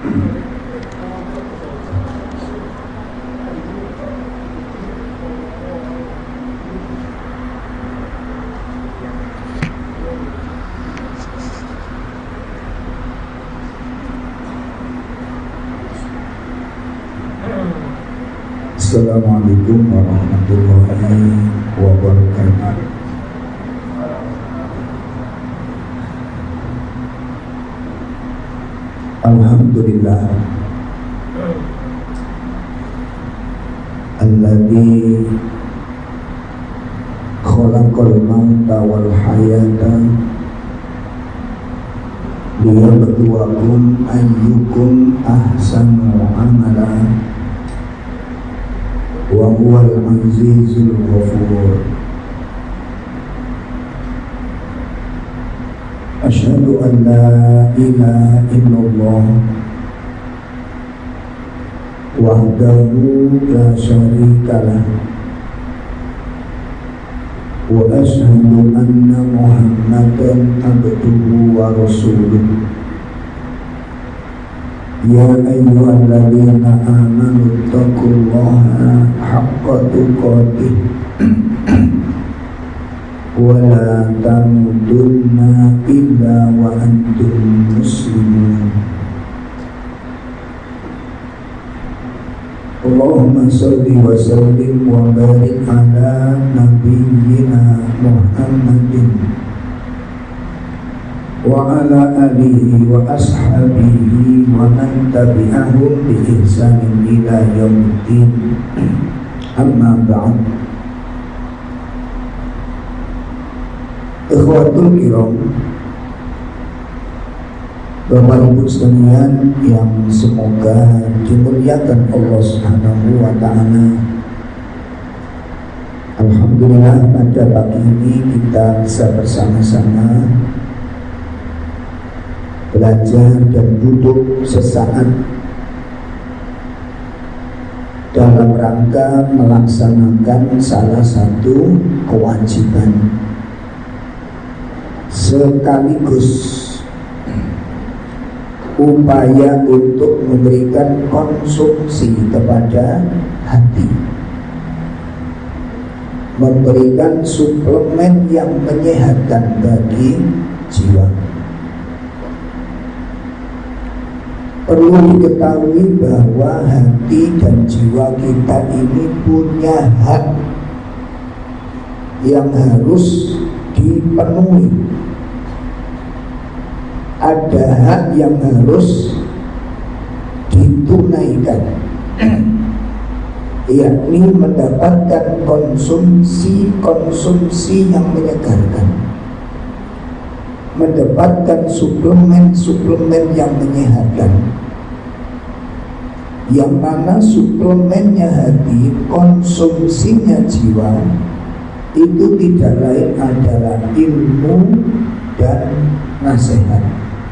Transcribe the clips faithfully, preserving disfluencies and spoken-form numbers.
Assalamualaikum warahmatullahi wabarakatuh. Alhamdulillah alladzi khalaqal mauta wal hayata liyabluwakum ayyukum ahsanu amala wa huwal azizul ghafur. Asyhadu an la ilaha illallah wahdahu la syarikalah wa asyhadu anna Muhammadan abduhu wa rasuluh. Ya ayyuhalladzina amanu taqullaha haqqa tuqatih wa la tamutunna illa wa antum muslimun. Allahumma shalli wa sallim wa barik ala nabiyyina Muhammadin wa ala alihi wa ashabihi wa man tabi'ahum bi ihsanin ila yaumiddin. Amma ba'd. Ikhwatul kiram, Bapak Ibu sekalian yang semoga dimuliakan Allah Subhanahu wa taala. Alhamdulillah pada pagi ini kita bisa bersama-sama belajar dan duduk sesaat dalam rangka melaksanakan salah satu kewajiban sekaligus upaya untuk memberikan konsumsi kepada hati, memberikan suplemen yang menyehatkan bagi jiwa. Perlu diketahui bahwa hati dan jiwa kita ini punya hak yang harus dipenuhi. Ada hak yang harus ditunaikan, yakni mendapatkan konsumsi-konsumsi yang menyegarkan, mendapatkan suplemen-suplemen yang menyehatkan, yang mana suplemennya hati, konsumsinya jiwa, itu tidak lain adalah ilmu dan nasihat.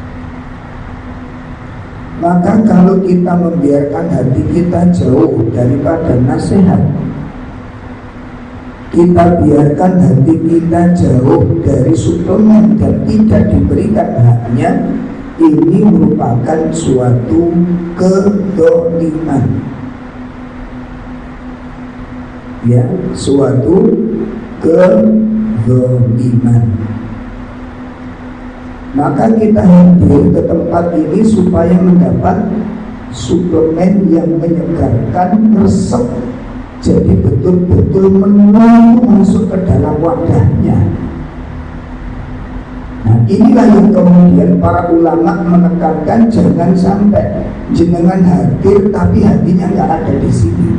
Maka kalau kita membiarkan hati kita jauh daripada nasihat, kita biarkan hati kita jauh dari suplemen dan tidak diberikan haknya, ini merupakan suatu kedzaliman. Ya, suatu kedzaliman. Maka kita hadir ke tempat ini supaya mendapat suplemen yang menyegarkan, resep, jadi betul-betul menuju masuk ke dalam wadahnya. Nah, inilah yang kemudian para ulama menekankan jangan sampai jenengan hadir tapi hatinya nggak ada di sini.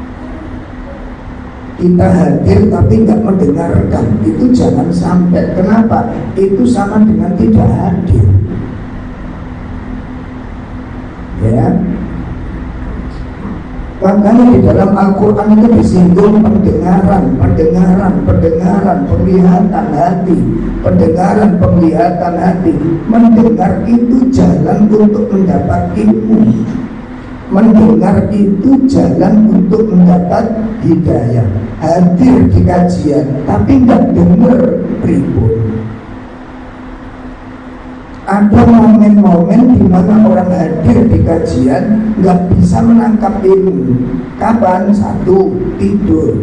Kita hadir tapi nggak mendengarkan, itu jangan sampai. Kenapa? Itu sama dengan tidak hadir. Ya, makanya di dalam Al-Quran itu disinggung pendengaran, pendengaran, pendengaran, penglihatan hati, pendengaran, penglihatan hati. Mendengar itu jalan untuk mendapat ilmu. Mendengar itu jalan untuk mendapat hidayah. Hadir di kajian tapi nggak dengar pribun. Ada momen-momen di mana orang hadir di kajian nggak bisa menangkap ilmu. Kapan? Satu, tidur.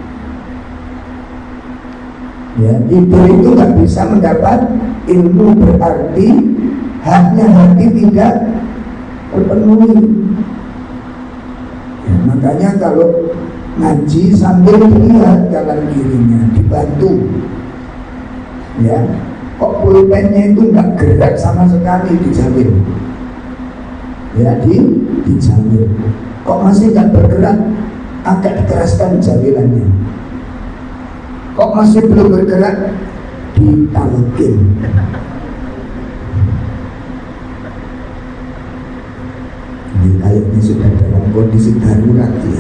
Ya, tidur itu nggak bisa mendapat ilmu, berarti haknya hati tidak terpenuhi. Ya, makanya kalau ngaji sambil dilihat kanan kirinya, dibantu. Ya, kok pulpennya itu nggak gerak sama sekali, dijamin. Ya, di dijamin. Kok masih nggak bergerak, agak dikeraskan jawilannya. Kok masih belum bergerak, ditalkin. Ini kayaknya sudah dalam kondisi darurat ya.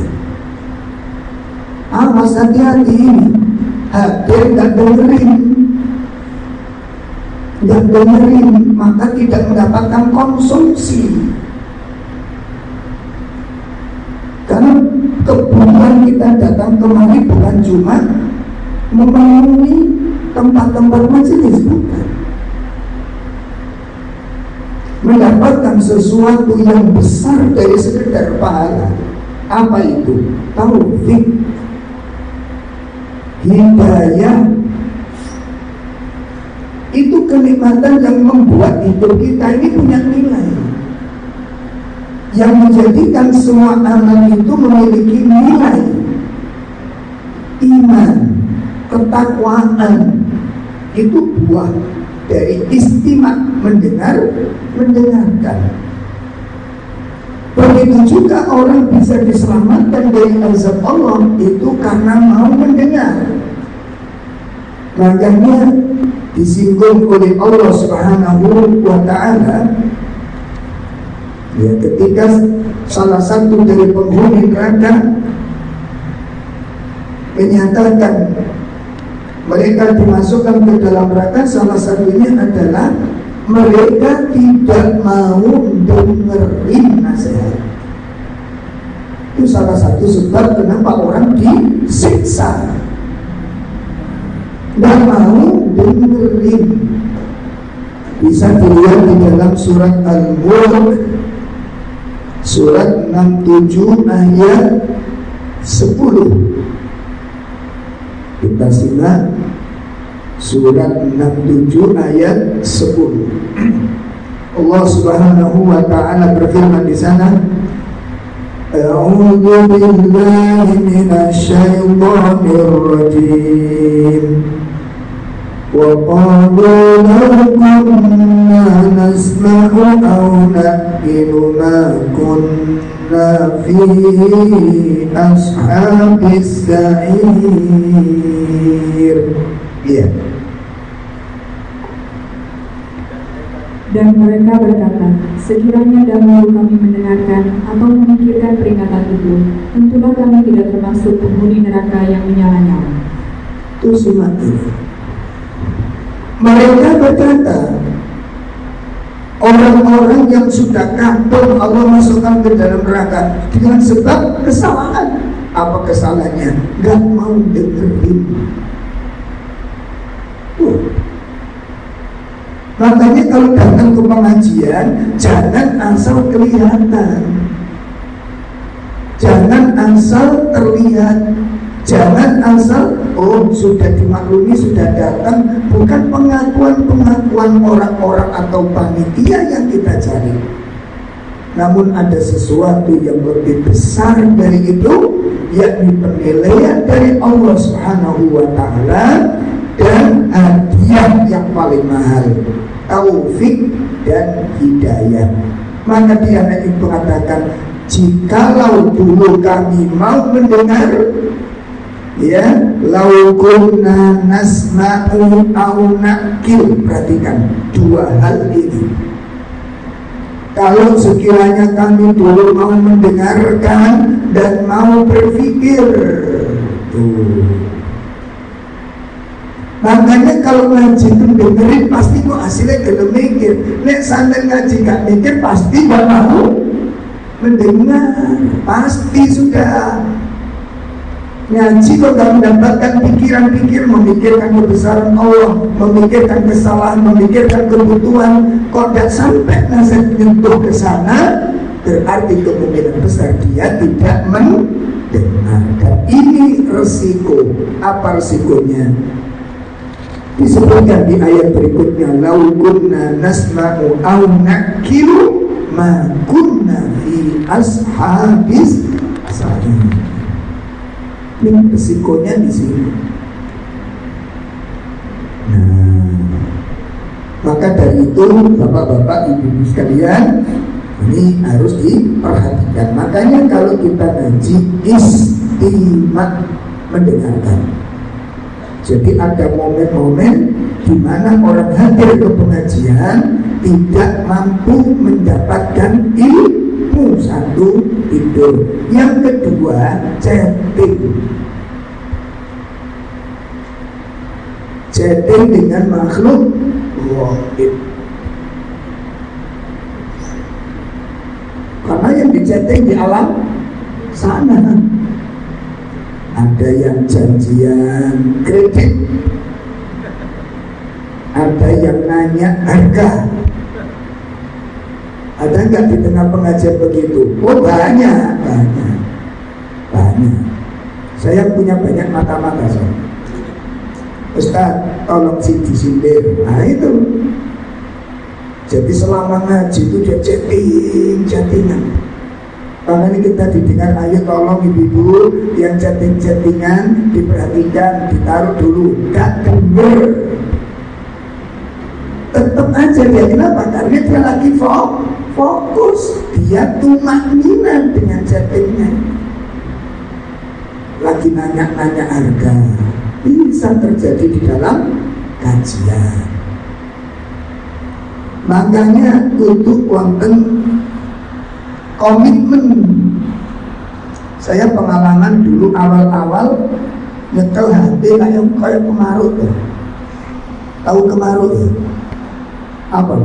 Awas, hati-hati ini. Hadir gak dengerin, gak dengerin, maka tidak mendapatkan konsumsi. Karena kebutuhan kita datang kemari bukan cuma memenuhi tempat-tempat majelis, bukan. Mendapatkan sesuatu yang besar dari sekedar pahala. Apa itu? Taufik, hidayah. Itu kenikmatan yang membuat hidup kita ini punya nilai, yang menjadikan semua amal itu memiliki nilai. Iman, ketakwaan, itu buah dari istimak mendengar, mendengarkan. Begitu juga orang bisa diselamatkan dari azab Allah itu karena mau mendengar. Makanya disinggung oleh Allah Subhanahu wa ta'ala ya, ketika salah satu dari penghuni neraka menyatakan mereka dimasukkan ke dalam neraka, salah satunya adalah mereka tidak mau dengerin nasihat. Itu salah satu sebab kenapa orang disiksa, tidak mau dengerin. Bisa dilihat di dalam surat Al-Mulk surat enam puluh tujuh ayat sepuluh. Kita simak surat enam puluh tujuh ayat sepuluh. Allah Subhanahu wa ta'ala berfirman di sana, A'udzu billahi minasy syaithanir rajim. Wa qalu law kunna nasma'u aw naqilu ma kunna fi ashabis sa'ir. Iya. Dan mereka berkata, sekiranya dahulu kami mendengarkan atau memikirkan peringatan itu, tentulah kami tidak termasuk penghuni neraka yang menyala-nyala. Itu simak ini. Mereka berkata, orang-orang yang sudah kafir Allah masukkan ke dalam neraka dengan sebab kesalahan. Apa kesalahannya? Gak mau dengerin. Tuh. Makanya kalau datang ke pengajian, jangan asal kelihatan, jangan asal terlihat, jangan asal oh sudah dimaklumi, sudah datang. Bukan pengakuan-pengakuan orang-orang atau panitia yang kita cari, namun ada sesuatu yang lebih besar dari itu, yakni penilaian dari Allah Subhanahu wa ta'ala dan hadiah yang paling mahal, taufik dan hidayah. Maka dia itu mengatakan, jikalau dulu kami mau mendengar, ya, lau kunna nasma'u au naqil. Perhatikan dua hal ini. Kalau sekiranya kami dulu mau mendengarkan dan mau berpikir, tuh. Makanya kalau ngaji itu dengerin pasti kok hasilnya gak mikir. Nek sambil ngaji gak mikir pasti gak mau mendengar, pasti sudah. Ngaji kok gak mendapatkan pikiran-pikiran, memikirkan kebesaran Allah, memikirkan kesalahan, memikirkan kebutuhan, kok gak sampai nasihat nyentuh ke sana, berarti kemungkinan besar dia tidak mendengarkan. Ini resiko. Apa resikonya? Disebutkan di ayat berikutnya, lau kunna nasma'u aw nakilu ma kunna fi ashabis sa'in. Ini resikonya di sini. Nah, maka dari itu bapak-bapak, ibu-ibu sekalian, ini harus diperhatikan. Makanya kalau kita ngaji, istimak mendengarkan. Jadi ada momen-momen di mana orang hadir ke pengajian tidak mampu mendapatkan ilmu. Satu, tidur. Yang kedua, chatting. Chatting dengan makhluk gaib. Karena yang di-chatting di alam sana. Ada yang janjian kredit, ada yang nanya harga. Ada nggak di tengah pengajian begitu? Oh banyak, banyak, banyak. Saya punya banyak mata-mata saya. Ustaz, tolong sih disindir. Nah itu. Jadi selama ngaji itu dia chatting, chattingan. Karena ini kita didengar, ayo tolong ibu-ibu yang chatting-chattingan diperhatikan, ditaruh dulu. Gak denger. Tetap aja dia, kenapa? Karena dia lagi fokus. Dia tumaknina dengan chattingnya. Lagi nanya-nanya harga. Bisa terjadi di dalam kajian. Makanya untuk wonten komitmen. Saya pengalaman dulu awal-awal nyetel H P kayak kayak kemarut ya. Tahu kemarut ya? Apa?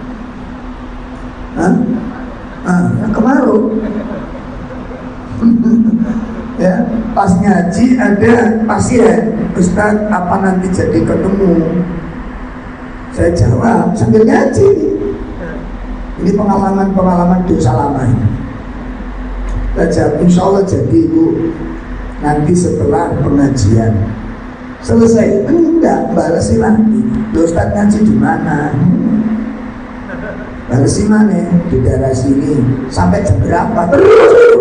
Hah? Ah, kemarut. Ya, pas ngaji ada pasien, Ustaz, apa nanti jadi ketemu? Saya jawab sambil ngaji. Ini pengalaman-pengalaman dosa lama ini. Saya insya Allah jadi ibu nanti setelah pengajian selesai. Enggak, balesi lagi. Ustaz ngaji di mana? Balesi mana? Di daerah sini. Sampai jam berapa? Terus.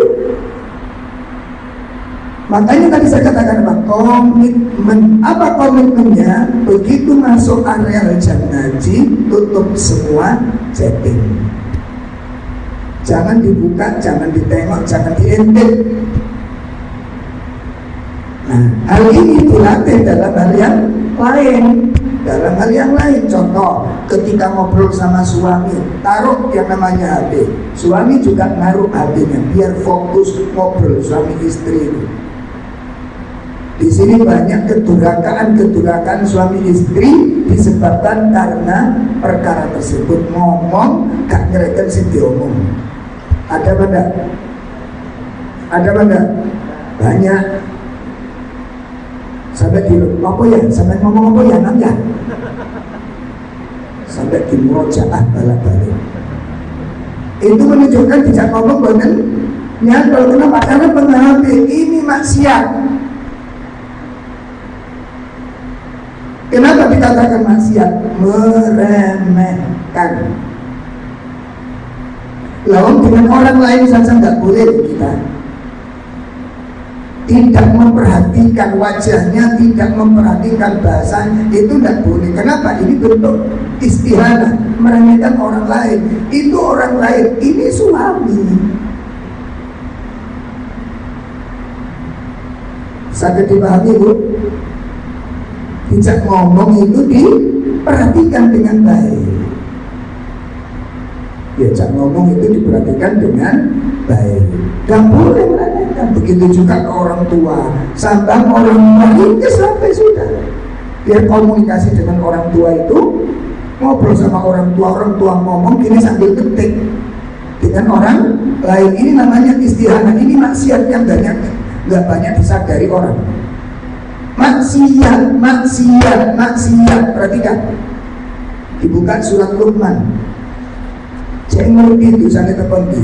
Makanya tadi saya katakan apa? Komitmen. Apa komitmennya? Begitu masuk area jam ngaji, tutup semua chatting. Jangan dibuka, jangan ditengok, jangan diintip. Nah, hal ini dilatih dalam hal yang lain. Dalam hal yang lain, contoh, ketika ngobrol sama suami, taruh yang namanya H P. Suami juga naruh H P-nya, biar fokus ngobrol suami istri itu. Di sini banyak kedurakaan-kedurakaan suami istri disebabkan karena perkara tersebut. Ngomong gak ngereken sing diomong. Ada apa enggak? Ada apa enggak? Banyak. Sampai di apa ya? Sampai ngomong apa ya? Nang ya? Sampai di murojaah balik-balik. Itu menunjukkan tidak ngomong bahkan nyantol. Kenapa? Karena pengalaman ini maksiat. Kenapa dikatakan maksiat? Meremehkan. Lalu dengan orang lain saja nggak boleh kita. Tidak memperhatikan wajahnya, tidak memperhatikan bahasanya, itu tidak boleh. Kenapa? Ini bentuk istihanah, meremehkan orang lain. Itu orang lain, ini suami. Sampai dipahami, Bu? Bijak ngomong itu diperhatikan dengan baik. Bijak ngomong itu diperhatikan dengan baik. Gak boleh meremehkan. Begitu juga ke orang tua. Sambang orang tua itu sampai sudah. Biar komunikasi dengan orang tua itu, ngobrol sama orang tua, orang tua ngomong gini sambil ketik dengan orang lain. Ini namanya istihanah. Ini maksiat yang banyak nggak banyak disadari orang. Maksiat, maksiat, maksiat. Perhatikan, dibuka surat Luqman. Cek ngerti itu sana terpendi.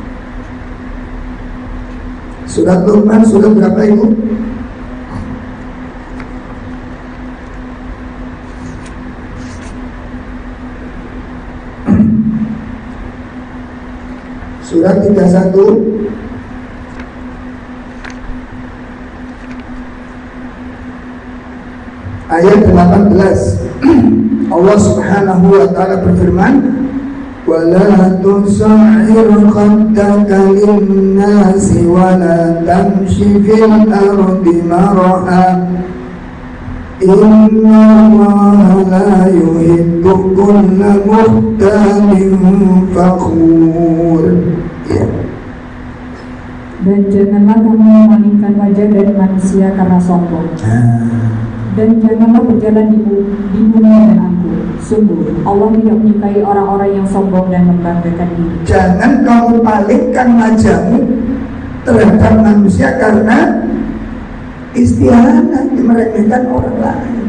Surat Luqman surat berapa ibu? Surat tiga puluh satu ayat delapan belas. Allah Subhanahu wa taala berfirman, "Wala tusa'ir khaddaka lin-nasi wala tamshi fil ardi maraha. Inna Allaha la yuhibbu kulla mukhtalin fakhur." Ya. Dan janganlah kamu memalingkan wajah dari manusia karena sombong. Ah. Dan janganlah berjalan di bumi dengan angkuh. Sungguh Allah tidak menyukai orang-orang yang sombong dan membanggakan diri. Jangan kamu palingkan wajahmu terhadap manusia karena istiadat, meremehkan orang lain.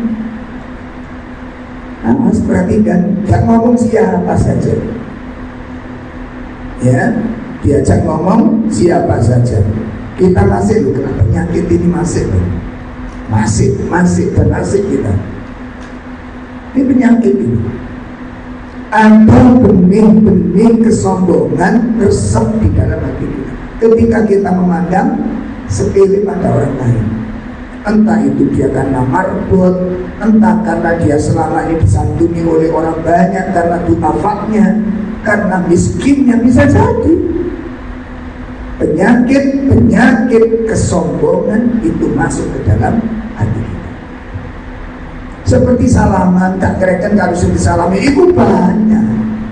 Nah, harus perhatikan, jangan ngomong siapa saja. Ya, diajak ngomong siapa saja. Kita masih loh, kena penyakit ini masih loh. Masih, masih dan masih kita. Ini penyakit ini. Ada benih-benih kesombongan resep di dalam hati kita. Ketika kita memandang sepele pada orang lain, entah itu dia karena marbot, entah karena dia selama ini disantuni oleh orang banyak, karena du'afaknya, karena miskinnya, bisa jadi. Penyakit-penyakit kesombongan itu masuk ke dalam hati kita. Seperti salaman, tak kereken kalau sudah disalami, itu banyak.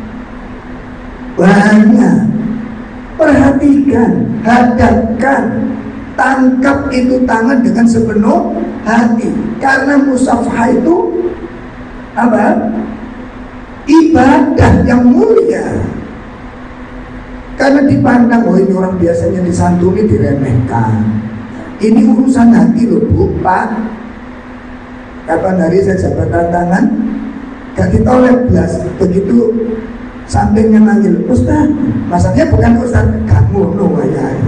Banyak. Perhatikan, hadapkan, tangkap itu tangan dengan sepenuh hati. Karena musafah itu apa? Ibadah yang mulia. Karena dipandang, oh ini orang biasanya disantuni, diremehkan. Ini urusan hati loh Bu, Pak. Kapan hari saya jabatan tangan, gak ditolak belas. Begitu sampingnya manggil, Ustaz, maksudnya bukan Ustaz, kamu no ya.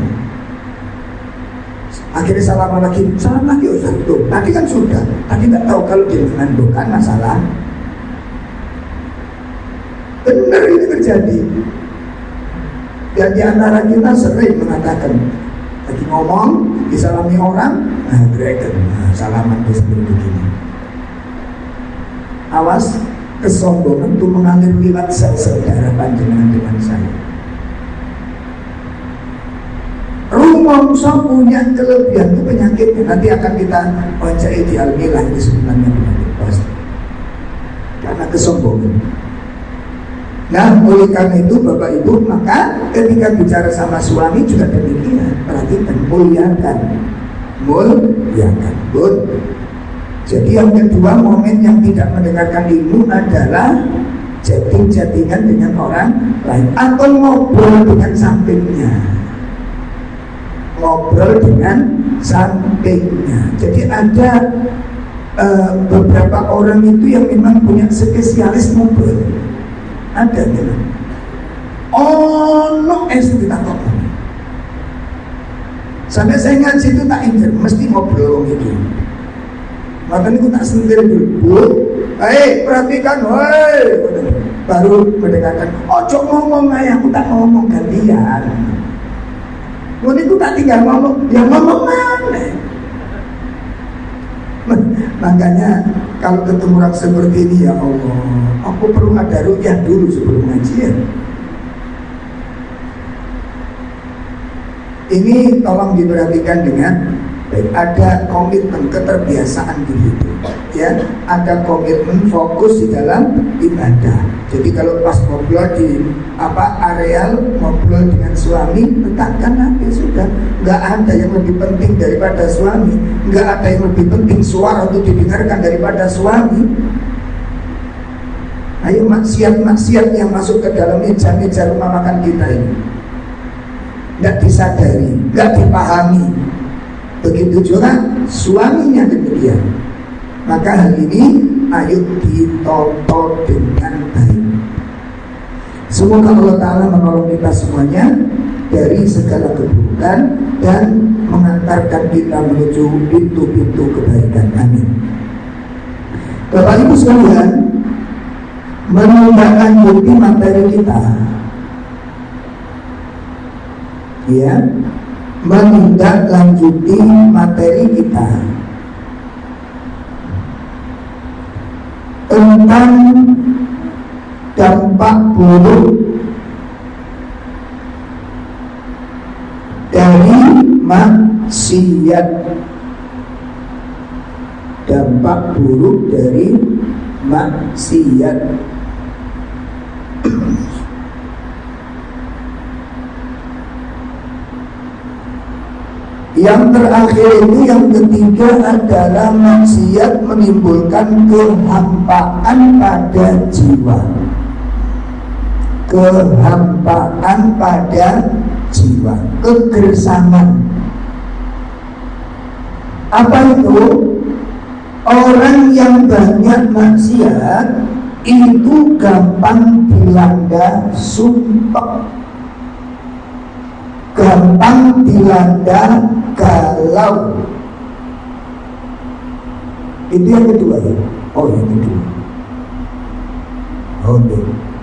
Akhirnya salam lagi, salam lagi Ustaz tuh. Tadi kan sudah, tadi nggak tahu kalau jenengan bukan masalah. Benar ini terjadi. Dan di antara kita sering mengatakan, lagi ngomong, disalami orang, nah bereken, nah, salaman itu seperti begini. Awas, kesombongan itu mengalir lewat sel-sel darah panjenengan dengan saya. Rumongso punya kelebihan itu penyakitnya. Nanti akan kita wajahi di almilah itu sebenarnya penyakit pasti. Karena kesombongan. Nah, oleh karena itu Bapak Ibu, maka ketika bicara sama suami juga demikian. Perhatikan, muliakan, muliakan, bud. Jadi yang kedua, momen yang tidak mendengarkan ilmu adalah chatting-chattingan dengan orang lain atau ngobrol dengan sampingnya. Ngobrol dengan sampingnya. Jadi ada uh, beberapa orang itu yang memang punya spesialis ngobrol. Ada memang. Oh no, es kita kok. Sampai saya ngaji itu tak ingat, mesti ngobrol gitu. Makanya aku tak sendiri dulu. Hei, perhatikan, hei. Baru mendengarkan. Ojo ngomong ayah, aku tak ngomong gantian. Mungkin aku tak tinggal ngomong, ya ngomong mana? Makanya kalau ketemu orang seperti ini, ya Allah, aku perlu ada rukyah dulu sebelum ngajian. Ini tolong diperhatikan dengan baik. Ada komitmen keterbiasaan di hidup, ya. Ada komitmen fokus di dalam ibadah. Jadi kalau pas ngobrol di apa areal ngobrol dengan suami, letakkan nanti sudah. Nggak ada yang lebih penting daripada suami. Nggak ada yang lebih penting suara untuk didengarkan daripada suami. Ayo, maksiat-maksiat yang masuk ke dalam meja-meja rumah makan kita ini nggak disadari, nggak dipahami. begitu juga suaminya demikian. Maka hal ini ayo ditoto dengan baik. Semoga Allah Ta'ala menolong kita semuanya dari segala keburukan dan mengantarkan kita menuju pintu-pintu kebaikan. Amin. Bapak Ibu sekalian, menindaklanjuti materi kita, ya, menindaklanjuti materi kita tentang dampak buruk dari maksiat. Dampak buruk dari maksiat. Yang terakhir itu, yang ketiga adalah maksiat menimbulkan kehampaan pada jiwa. Kehampaan pada jiwa, kegersaman. Apa itu? Orang yang banyak maksiat itu gampang dilanda sumpek, gampang dilanda galau. Itu yang kedua ya. Oh yang kedua. Oke. Okay.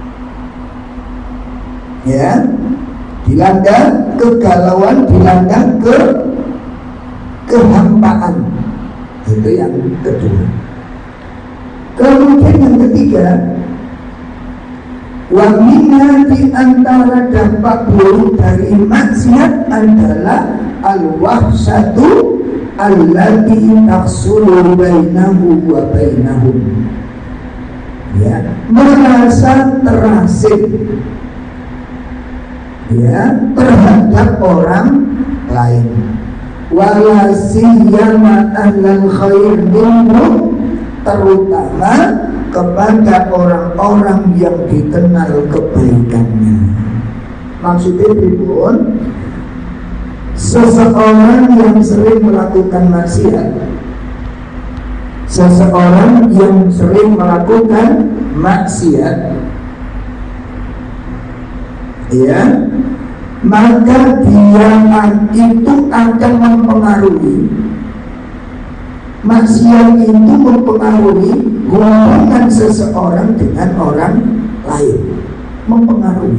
Ya, dilanda kegalauan, dilanda ke kehampaan. Itu yang kedua. Kemudian yang ketiga, wa minna, di antara dampak buruk dari maksiat adalah al-wahsatu allati tahsulu bainahu wa bainahum. Ya, merasa terasing, ya, terhadap orang lain. Wala siyama ahlal khair minhum, terutama kepada orang-orang yang dikenal kebaikannya. Maksudnya pripun? Seseorang yang sering melakukan maksiat, seseorang yang sering melakukan maksiat, ya, maka dia itu akan mempengaruhi, maksiat itu mempengaruhi hubungan seseorang dengan orang lain, mempengaruhi,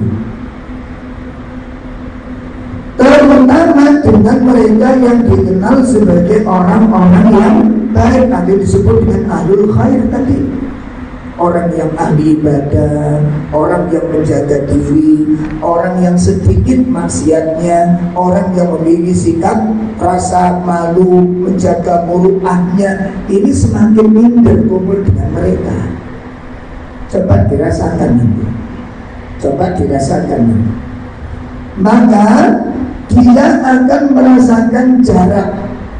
terutama dengan mereka yang dikenal sebagai orang-orang yang baik, nanti disebut dengan ahlul khair tadi. Orang yang ahli ibadah, orang yang menjaga diri, orang yang sedikit maksiatnya, orang yang memiliki sikap rasa malu, menjaga muruahnya, ini semakin minder kumpul dengan mereka. Coba dirasakan nanti, coba dirasakan nanti. Maka dia akan merasakan jarak.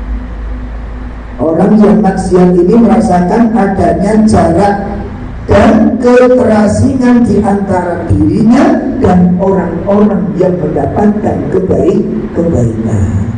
Orang yang maksiat ini merasakan adanya jarak dan keterasingan di antara dirinya dan orang-orang yang mendapatkan kebaik-kebaikan.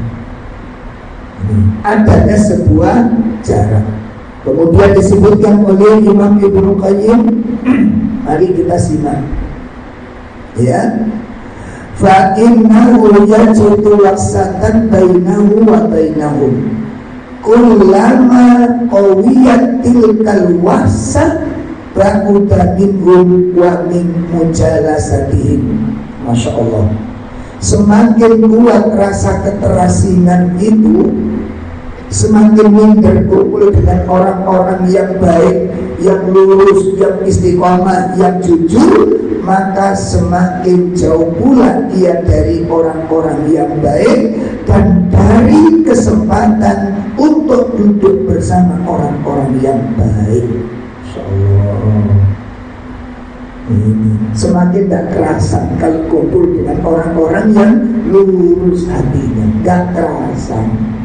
Adanya sebuah jarak. Kemudian disebutkan oleh Imam Ibnu Qayyim. Mari kita simak. Ya. Fa innahu yajidu wasatan bainahu wa bainahum. Kullama qawiyat tilkal wahsah ba'uda minhum wa min mujalasatihim. Masya Allah. Semakin kuat rasa keterasingan itu, semakin minder kumpul dengan orang-orang yang baik, yang lurus, yang istiqomah, yang jujur, maka semakin jauh pula ia dari orang-orang yang baik dan dari kesempatan untuk duduk bersama orang-orang yang baik. Insyaallah. Ini semakin tidak kerasa kalau kumpul dengan orang-orang yang lurus hatinya, tidak kerasa.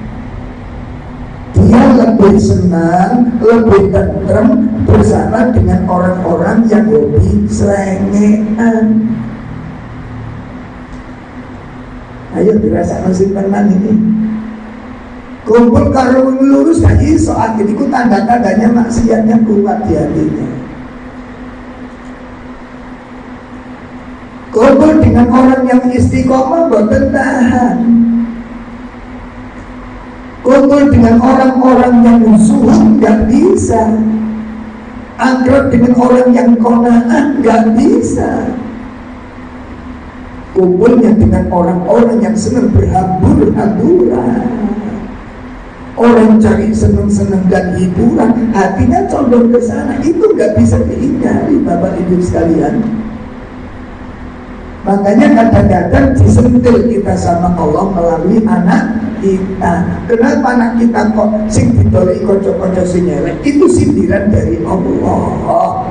Dia lebih senang, lebih tentrem bersama dengan orang-orang yang lebih selengean. Ayo dirasakan simpenan ini. Kumpul karo lurus lagi soal itu tanda-tandanya maksiatnya kuat di hatinya. Kumpul dengan orang yang istiqomah boten tahan. Kumpul dengan orang-orang yang zuhud nggak bisa. Akrab dengan orang yang qanaah nggak bisa. Kumpulnya dengan orang-orang yang senang berhambur-hamburan, orang cari senang-senang dan hiburan, hatinya condong ke sana. Itu nggak bisa dihindari, Bapak Ibu sekalian. Makanya kadang-kadang disentil kita sama Allah melalui anak kita. Kenapa anak kita kok sing didoleki kanca-kanca sing elek? Itu sindiran dari Allah.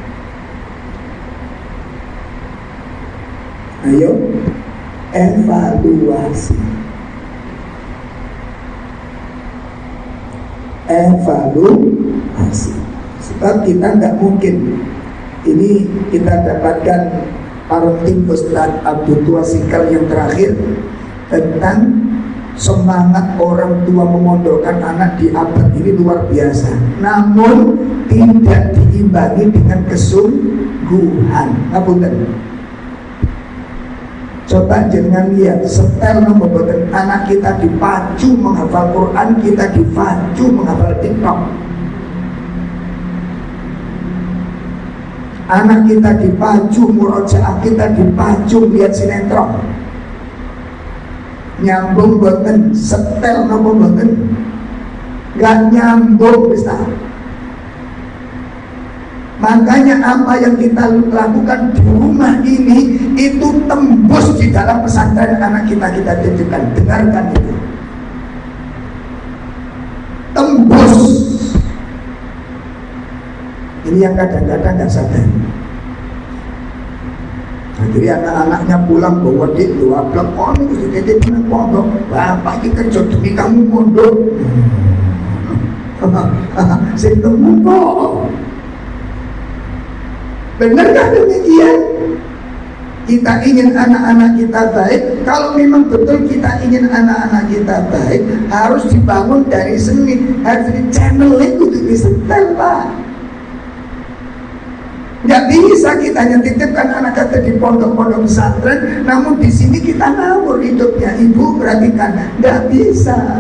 Ayo evaluasi. Evaluasi. Sebab kita nggak mungkin. Ini kita dapatkan parenting Ustaz Abdul Tuasikal yang terakhir tentang semangat orang tua memondokkan anak di abad ini luar biasa. Namun tidak diimbangi dengan kesungguhan. Ngapunten. Coba jangan lihat setel membuat anak kita dipacu menghafal Quran, kita dipacu menghafal TikTok. Anak kita dipacu murojaah, kita dipacu lihat sinetron. Nyambung boten, setel nopo boten, gak nyambung bisa. Makanya apa yang kita lakukan di rumah ini itu tembus di dalam pesantren anak kita kita titipkan. Dengarkan itu, tembus. Ini yang kadang-kadang gak sadar. Akhirnya anak-anaknya pulang bawa dik dua blok on itu titip nang pondok. Bapak ini kerja demi kamu pondok. Sing temu kok. Benarkah demikian? Kita ingin anak-anak kita baik. Kalau memang betul kita ingin anak-anak kita baik, harus dibangun dari seni. Harus di channel itu disetel, Pak. Nggak bisa kita hanya titipkan anak kita di pondok-pondok pesantren, namun di sini kita ngawur hidupnya. Ibu perhatikan, nggak bisa.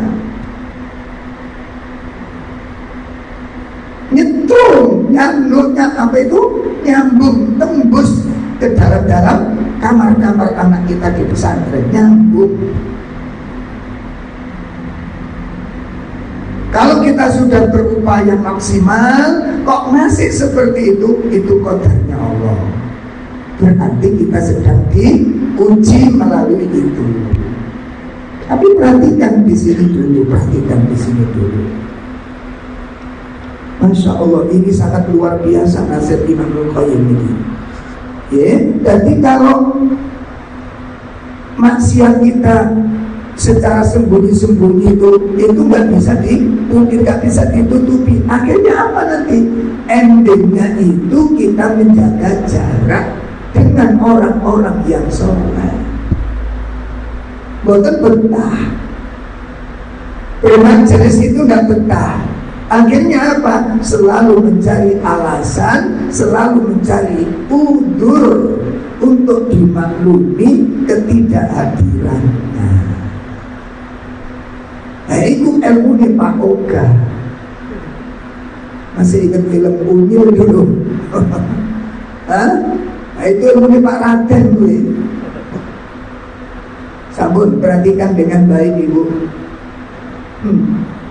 Nyetrum, nyambungnya apa itu? Nyambung, tembus ke dalam-dalam kamar-kamar anak kita di pesantren. Nyambung. Kalau kita sudah berupaya maksimal, kok masih seperti itu, itu qadarnya Allah. Berarti kita sedang diuji melalui itu. Tapi perhatikan di sini dulu, perhatikan di sini dulu. Masya Allah, ini sangat luar biasa nasihat Imamul Qayyim ini. Ya, jadi kalau maksiat kita secara sembunyi-sembunyi itu itu nggak bisa ditutupi, nggak bisa ditutupi. Akhirnya apa nanti? Endingnya itu kita menjaga jarak dengan orang-orang yang soleh. Boten betah. Bermajelis itu nggak betah. Akhirnya apa? Selalu mencari alasan, selalu mencari udzur untuk dimaklumi ketidakhadirannya. Nah, itu ilmu nih Pak Oga. Masih ingat film Unyil dulu? Hah? Nah, itu ilmu nih Pak Raden gue. Sabun, perhatikan dengan baik Ibu. Hmm.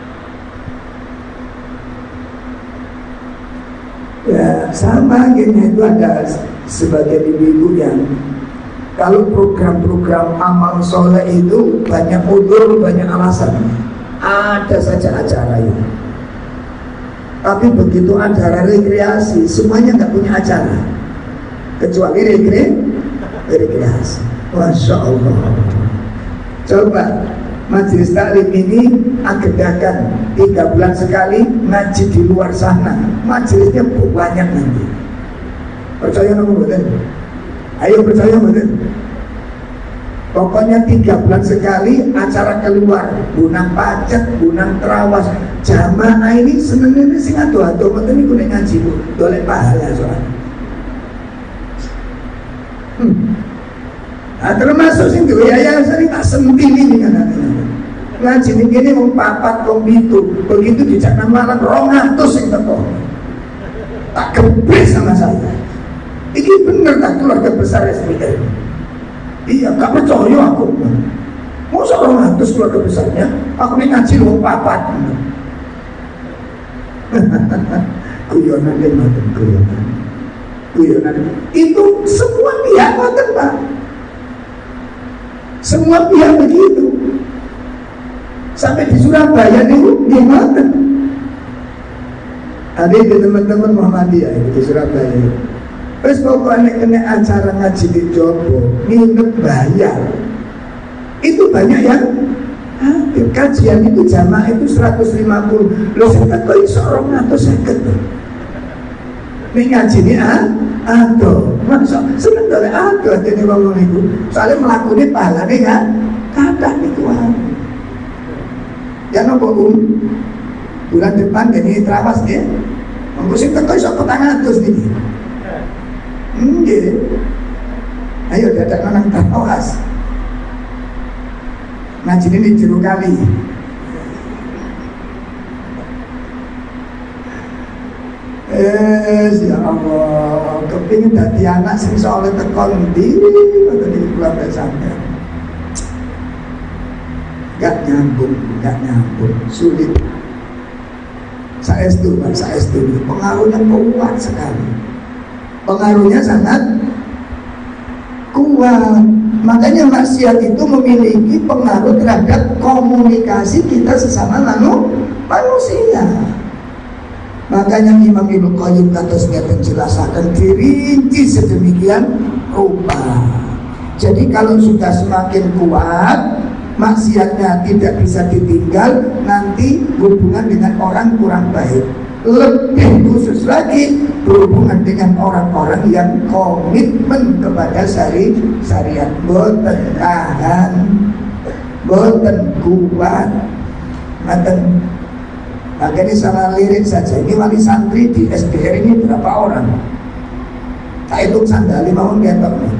Ya sama akhirnya itu ada sebagian ibu-ibu yang kalau program-program amal soleh itu banyak udzur, banyak alasan. Ada saja acara itu. Tapi begitu acara rekreasi, semuanya nggak punya acara kecuali rekre rekreasi. Masya Allah. Coba majelis taklim ini agendakan tiga bulan sekali ngaji di luar sana. Majelisnya banyak nanti. Percaya nggak betul? Ayo percaya betul. Pokoknya tiga bulan sekali acara keluar, bunang pacet, bunang terawas. Jamaah ini seneng ini sing ado-ado ngoten niku nek ngaji bu, golek pahala soalnya. Hmm. Nah, termasuk sing duwe yayasan iki tak sentili dengan ngaji ning kene wong papat wong pitu, begitu dijak namalan rong atus sing teko. Tak gebres sama saya. Iki bener tak keluarga besar S P R. Iya, gak percaya aku. Mau seorang ratus keluarga besarnya, aku ini ngaji lu papat. Guyonan dan matem guyonan. Guyonan itu semua pihak matem Pak. Semua pihak begitu. Sampai di Surabaya itu dia matem. Ada di teman-teman Muhammadiyah di Surabaya. Terus pokoknya kena acara ngaji di Jopo, nginep bayar. Itu banyak yang hadir. Kajian itu jamaah itu seratus lima puluh. Loh saya kok iso orang atau seket. Ini ngaji ini ah, aduh. Masa seneng dari aduh jadi ngomong itu. Soalnya melakukan pahala nih kan, kadang itu ah. Ya nopo um, bulan depan jadi terawas ya. Mengkusing teko iso petang atus nih. Nggih. Ayo dadak nang tawas. Ngaji ini jero kali. Eh, ya Allah, kepingin dadi anak sing soleh teko endi ngoten iki kula sampeyan. Gak nyambung, gak nyambung, sulit. Saestu, Pak, saestu. Pengaruhnya kuat sekali. Pengaruhnya sangat kuat. Makanya maksiat itu memiliki pengaruh terhadap komunikasi kita sesama manu, manusia. Makanya Imam Ibnu Qayyim kados ngeten jelaskan dirinci sedemikian rupa. Jadi kalau sudah semakin kuat maksiatnya tidak bisa ditinggal, nanti hubungan dengan orang kurang baik. Lebih khusus lagi berhubungan dengan orang-orang yang komitmen kepada syari syariat, boten tahan, boten kuat, boten. Makanya salah lirik saja. Ini wali santri di S B R ini berapa orang? Tak hitung sandali mau ngetok nih.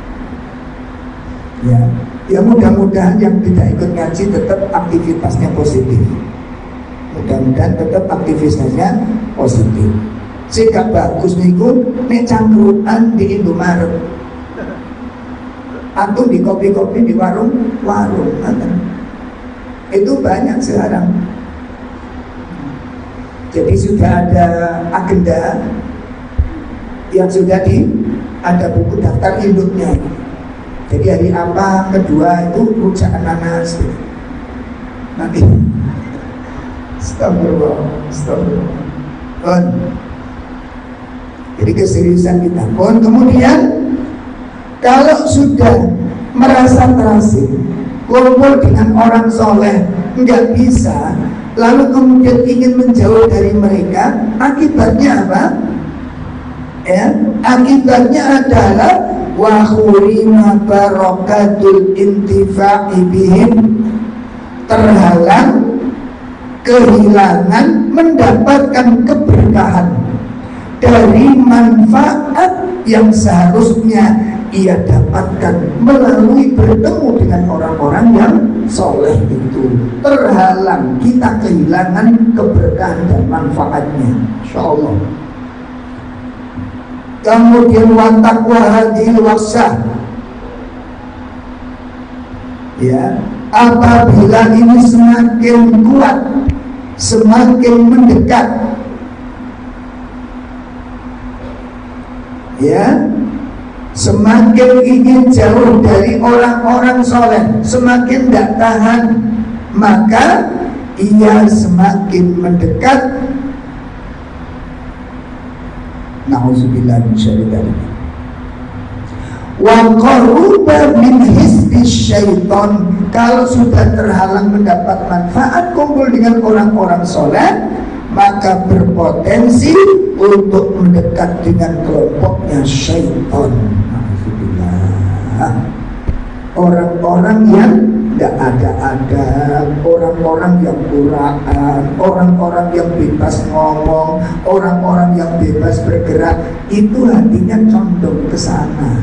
Ya, ya mudah-mudahan yang tidak ikut ngaji tetap aktivitasnya positif. Mudah-mudahan tetap aktivitasnya positif. Jika bagus niku nek cangkruan di Indomaret, atau di kopi-kopi di warung-warung, itu banyak sekarang. Jadi sudah ada agenda yang sudah di ada buku daftar induknya. Jadi hari apa kedua itu rujak nanas. Nanti astagfirullah, astagfirullah. Kon. Jadi keseriusan kita. Kon kemudian kalau sudah merasa terasing, kumpul dengan orang soleh nggak bisa, lalu kemudian ingin menjauh dari mereka, akibatnya apa? Ya, akibatnya adalah wa khurima barakatul intifa'i bihim, terhalang kehilangan mendapatkan keberkahan dari manfaat yang seharusnya ia dapatkan melalui bertemu dengan orang-orang yang soleh itu. Terhalang, kita kehilangan keberkahan dan manfaatnya, insyaallah. Kemudian watakwa hadil wasah, ya, apabila ini semakin kuat, semakin mendekat, ya, semakin ingin jauh dari orang-orang soleh, semakin tidak tahan, maka ia semakin mendekat. Na'udzubillah min syarri dzalik. Wa qaruba min hisbi syaitan, kalau sudah terhalang mendapat manfaat kumpul dengan orang-orang soleh, maka berpotensi untuk mendekat dengan kelompoknya syaitan. Alhamdulillah. orang-orang yang tidak ada adab, orang-orang yang kuraan, orang-orang yang bebas ngomong, orang-orang yang bebas bergerak, itu hatinya condong ke sana.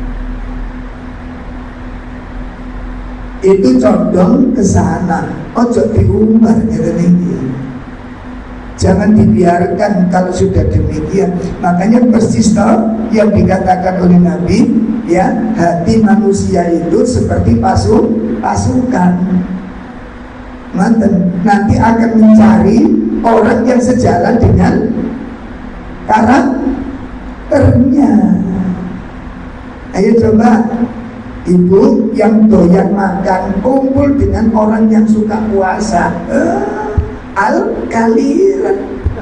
Itu condong ke sana. Ojo diumbar gitu nih. Jangan dibiarkan kalau sudah demikian. Makanya persis toh yang dikatakan oleh Nabi, ya, hati manusia itu seperti pasu, pasukan. Nanti akan mencari orang yang sejalan dengan karakternya. Ayo coba, ibu yang doyan makan kumpul dengan orang yang suka puasa. Eh, Al-kaliran.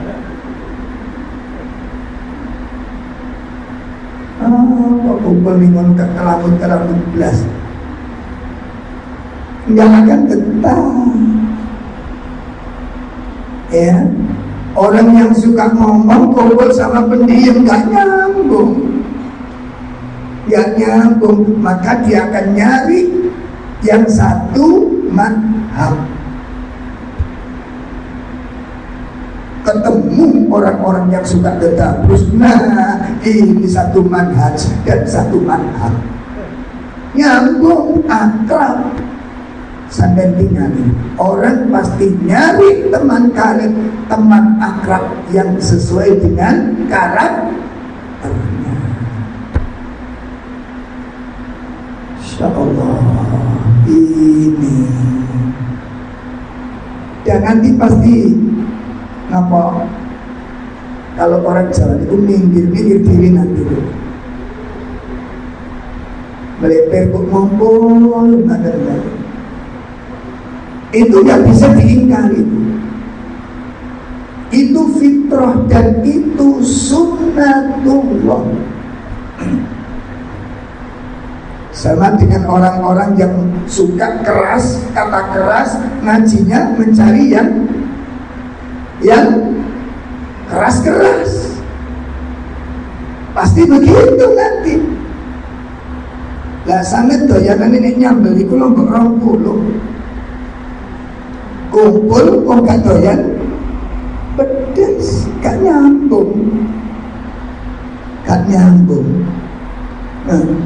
Oh, kumpul dengan kelamut-kelamut belas, nggak akan betah. Ya, orang yang suka ngomong kumpul sama pendiam nggak nyambung, nggak nyambung. Maka dia akan nyari yang satu madhab. Ketemu orang-orang yang suka tadabbur, nah ini satu manhaj dan satu manhaj, nyambung, akrab. Sampai tinggalin orang pasti nyari teman karib, teman akrab yang sesuai dengan karakternya. Insya Allah ini. Dan nanti pasti ngapa? Kalau orang Jawa itu minggir-minggir diri nanti itu meleper kok ngumpul, itu nggak bisa diingkari. Itu fitrah dan itu sunnatullah. Sama dengan orang-orang yang suka keras, kata keras, ngajinya mencari yang yang keras-keras. Pasti begitu nanti. Lah sanget doyanan ini nyambel iku lho mbok rong puluh. Kumpul kok gak doyan pedes, gak nyambung. Gak nyambung. Nah,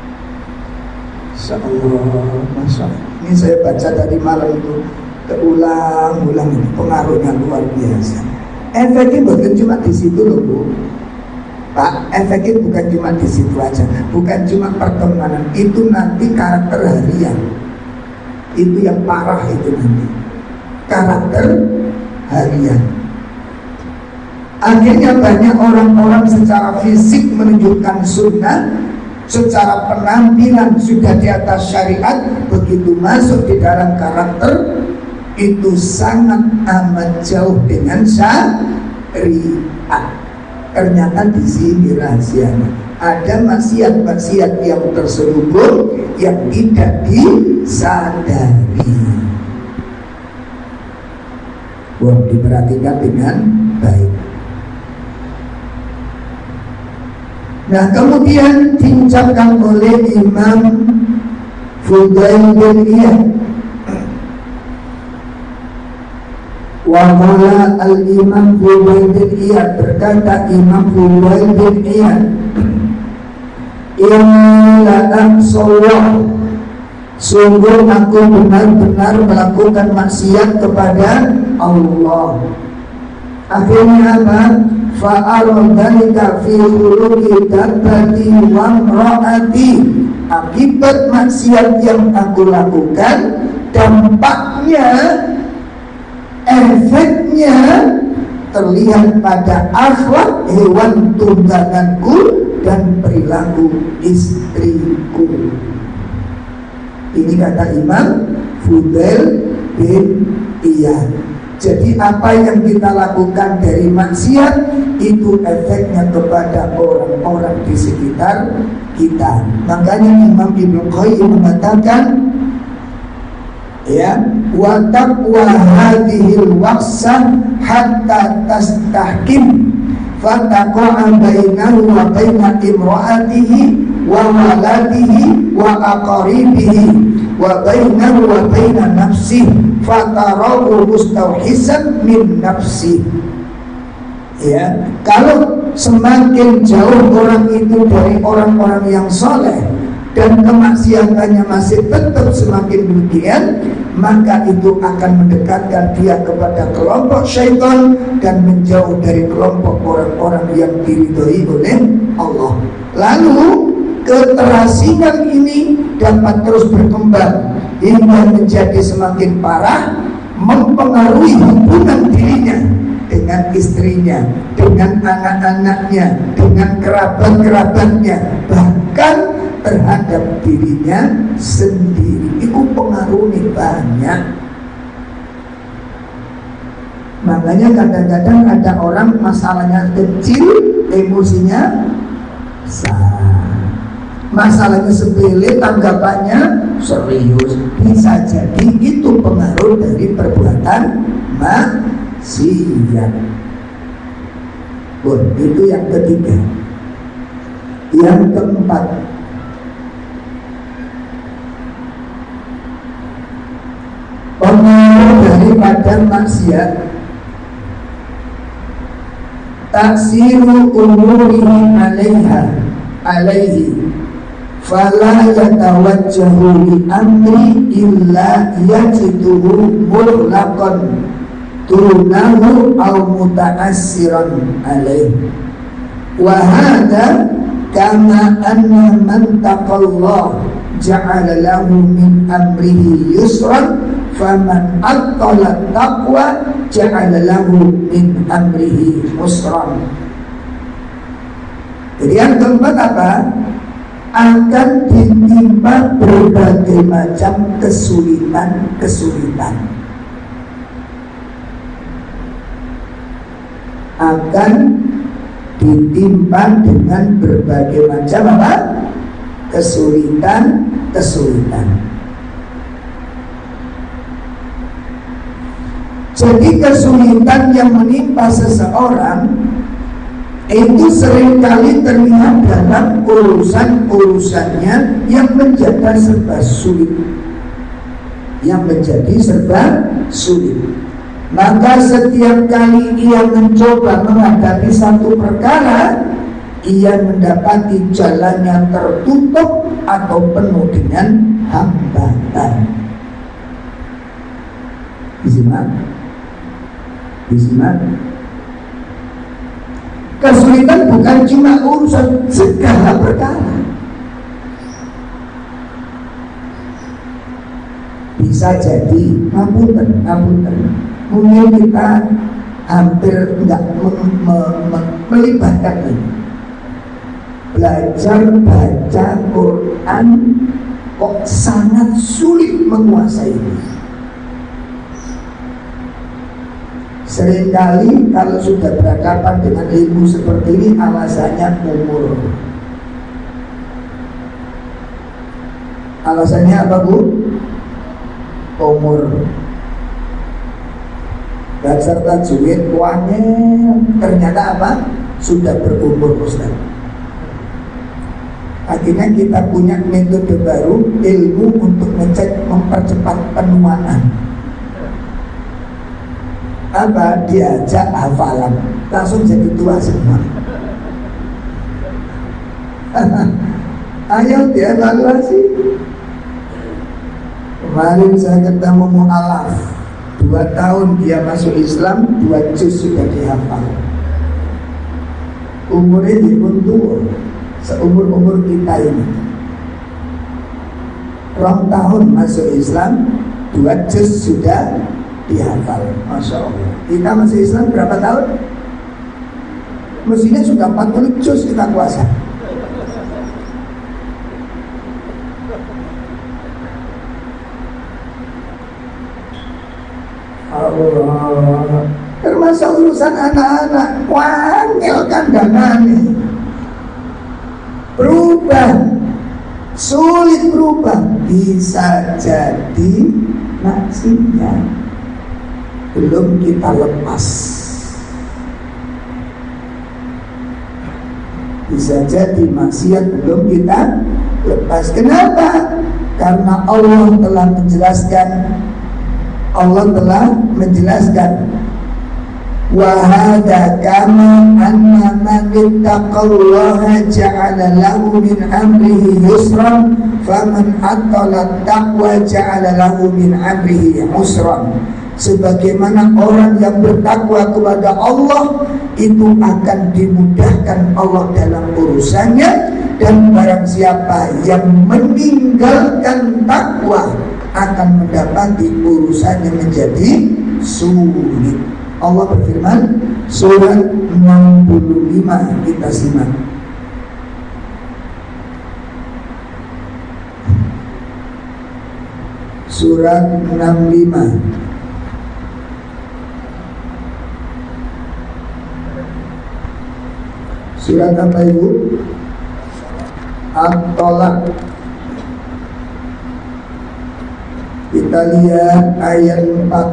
Insyaallah, Masya Allah. Ini saya baca tadi malam itu, terulang-ulang, ini pengaruhnya luar biasa. Efeknya bukan cuma di situ loh Bu, Pak. Efeknya bukan cuma di situ aja, bukan cuma pertemanan. Itu nanti karakter harian. Itu yang parah itu nanti, karakter harian. Akhirnya banyak orang-orang secara fisik menunjukkan sunnah, secara penampilan sudah di atas syariat, begitu masuk di dalam karakter itu sangat amat jauh dengan syariat. Ternyata di sini rahasianya ada maksiat-maksiat yang terselubung yang tidak disadari. Wah, diperhatikan dengan baik. Nah, kemudian diucapkan oleh Imam Fudail bin Iyad, wa qala al-Imam Fudail bin Iyad, berkata Imam Fudail bin Iyad, inna aqsawah, sungguh aku benar-benar melakukan maksiat kepada Allah. Akhirnya apa? Fa'aradhalika fi khuluqi dabbati wa imra'ati. Akibat maksiat yang aku lakukan, dampaknya, efeknya terlihat pada akhlak hewan tungganganku dan perilaku istriku. Ini kata Imam Fudail bin Iyad. Jadi apa yang kita lakukan dari maksiat itu efeknya kepada orang-orang di sekitar kita. Makanya Imam Ibnu Qayyim mengatakan, ya, wa taqwa hadhil waqsah hatta tastahkim fataqa'a bainahu wa baina imra'atihi wa waladihi wa aqaribihi wa bainahu wa baina nafsihi fatarahu mustawhisan min nafsihi. Ya, kalau semakin jauh orang itu dari orang-orang yang soleh dan kemaksiatannya masih tetap semakin demikian, maka itu akan mendekatkan dia kepada kelompok syaitan dan menjauh dari kelompok orang-orang yang diridhoi oleh Allah. Lalu keterasingan ini dapat terus berkembang hingga menjadi semakin parah, mempengaruhi hubungan dirinya dengan istrinya, dengan anak-anaknya, dengan kerabat-kerabatnya, bahkan terhadap dirinya sendiri. Itu pengaruhnya banyak. Makanya kadang-kadang ada orang masalahnya kecil, emosinya besar. Masalahnya sepele, tanggapannya serius. Bisa jadi itu pengaruh dari perbuatan maksiat. Bon, itu yang ketiga. Yang keempat, pengaruh daripada maksiat, taksiru umurihi alaiha alaihi fala yatawajjahu li amri illa yajiduhu murlaqan tunahu aw muta'assiran alaihi wa hadha kama anna man taqallah ja'ala lahu min amrihi yusran faman attala taqwa ja'ala lahu min amrihi usran. Jadi yang keempat apa? Akan ditimpa berbagai macam kesulitan-kesulitan. Akan ditimpa dengan berbagai macam apa? Kesulitan-kesulitan. Jadi kesulitan yang menimpa seseorang itu seringkali terlihat dalam urusan-urusannya yang menjadi serba sulit. Yang menjadi serba sulit. Maka setiap kali ia mencoba menghadapi satu perkara, ia mendapati jalannya tertutup atau penuh dengan hambatan. Disimak, disimak. Kesulitan bukan cuma urusan segala perkara. Bisa jadi, ngapunten, ngapunten, mungkin kita hampir enggak me- me- me- melibatkan ini. Belajar baca Quran kok sangat sulit menguasai ini. Seringkali kalau sudah berhadapan dengan ilmu seperti ini, alasannya umur. Alasannya apa, Bu? Umur. Belajar tajwid kuannya ternyata apa? Sudah berumur, Ustaz. Akhirnya kita punya metode baru, ilmu untuk ngecek mempercepat penuaan. Apa? Diajak hafalan, langsung jadi tua semua. Ayo dievaluasi. Kemarin saya ketemu mu'alaf, dua tahun dia masuk Islam, dua juz sudah dihafal. Umurnya pun tua, seumur-umur kita ini. Rong tahun masuk Islam, dua juz sudah dihafal. Masya Allah. Kita masih Islam berapa tahun? Mestinya sudah empat puluh juz kita kuasa. Allah. Termasuk urusan anak-anak, wangil kandangane. Berubah, sulit berubah. Bisa jadi maksiat belum kita lepas. Bisa jadi maksiat belum kita lepas. Kenapa? Karena Allah telah menjelaskan, Allah telah menjelaskan wa hadza kama anna man ittaqallaha ja'ala lahu min amrihi yusran faman attala taqwa ja'ala lahu min amrihi usran. Sebagaimana orang yang bertakwa kepada Allah itu akan dimudahkan Allah dalam urusannya, dan barang siapa yang meninggalkan takwa akan mendapati urusannya menjadi sulit. Allah berfirman surat enam puluh lima, kita simak. Surat enam puluh lima. Surat apa Ibu? At-Tolak. Kita lihat ayat empat.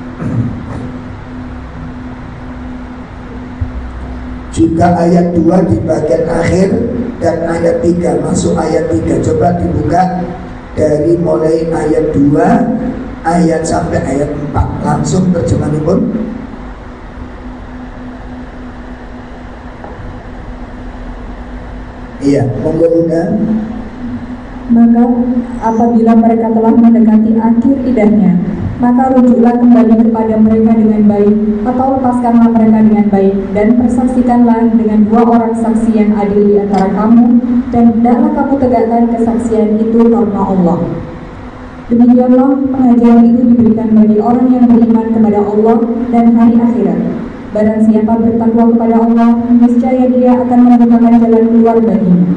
Juga ayat dua di bagian akhir, dan ayat tiga masuk ayat tiga. Coba dibuka dari mulai ayat dua ayat sampai ayat empat. Langsung terjemahan Ibu. Iya, monggo Bunda. Maka apabila mereka telah mendekati akhir idahnya, maka rujuklah kembali kepada mereka dengan baik, atau lepaskanlah mereka dengan baik, dan persaksikanlah dengan dua orang saksi yang adil di antara kamu, dan hendaklah kamu tegakkan kesaksian itu karena Allah. Demikianlah pengajaran itu diberikan bagi orang yang beriman kepada Allah dan hari akhirat. Barang siapa bertakwa kepada Allah, niscaya dia akan membukakan jalan keluar baginya.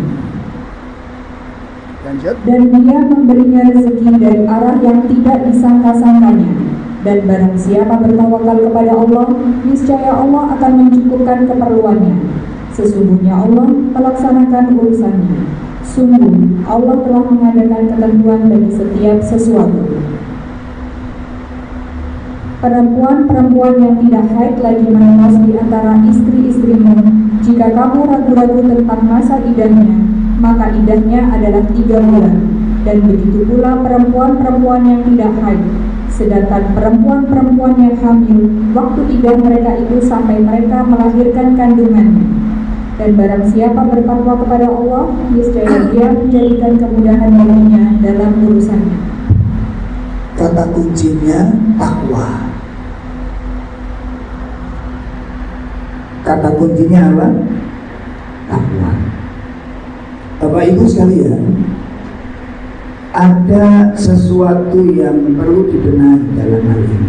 Dan dia memberinya rezeki dari arah yang tidak disangka-sangkanya. Dan barang siapa bertawakal kepada Allah, niscaya Allah akan mencukupkan keperluannya. Sesungguhnya Allah melaksanakan urusannya. Sungguh Allah telah mengadakan ketentuan bagi setiap sesuatu. Perempuan-perempuan yang tidak haid lagi menengos di antara istri-istrimu, jika kamu ragu-ragu tentang masa idahnya, maka idahnya adalah tiga bulan. Dan begitu pula perempuan-perempuan yang tidak haid. Sedangkan perempuan-perempuan yang hamil, waktu idah mereka itu sampai mereka melahirkan kandungannya. Dan barang siapa bertakwa kepada Allah, niscaya dia menjadikan kemudahan baginya dalam urusannya. Kata kuncinya takwa. Kata kuncinya apa? Takwa. Bapak Ibu sekalian, ada sesuatu yang perlu dibenahi dalam hal ini.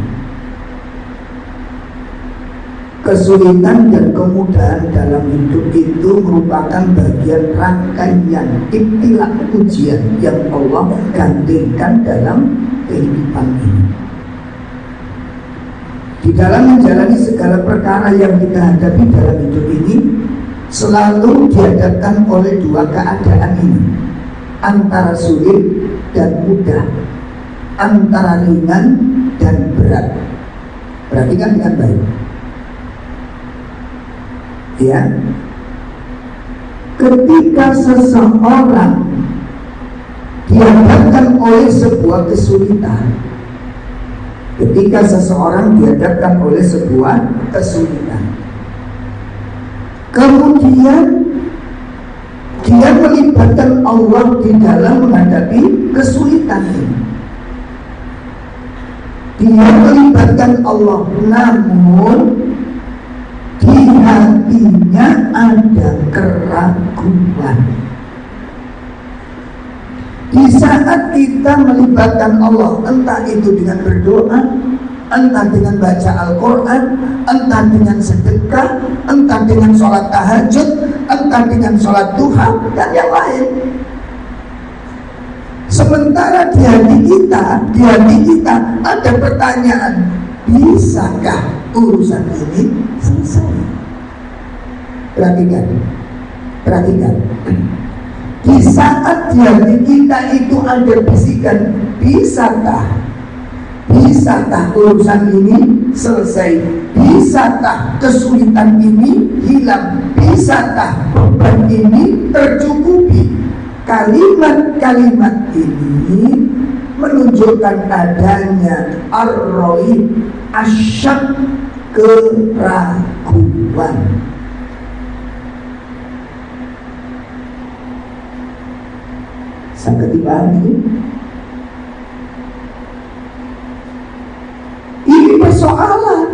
Kesulitan dan kemudahan dalam hidup itu merupakan bagian rangkaian ibtilak ujian yang Allah gantikan dalam kehidupan ini. Di dalam menjalani segala perkara yang kita hadapi dalam hidup ini, selalu dihadapkan oleh dua keadaan ini, antara sulit dan mudah, antara ringan dan berat. Perhatikan dengan baik. Ya, ketika seseorang dihadapkan oleh sebuah kesulitan, ketika seseorang dihadapkan oleh sebuah kesulitan, kemudian dia melibatkan Allah di dalam menghadapi kesulitan ini. Dia melibatkan Allah, namun di hatinya ada keraguan. Di saat kita melibatkan Allah, entah itu dengan berdoa, entah dengan baca Al-Quran, entah dengan sedekah, entah dengan sholat tahajud, entah dengan sholat duha, dan yang lain. Sementara di hati kita, di hati kita ada pertanyaan, bisakah urusan ini selesai? Perhatikan, perhatikan. Di saat di hati kita itu ada bisikan, bisakah, bisakah urusan ini selesai? Bisakah kesulitan ini hilang? Bisakah kehidupan ini tercukupi. Kalimat-kalimat ini menunjukkan adanya ar-raib, asyak, keraguan. Sangat dipahami. Ini persoalan.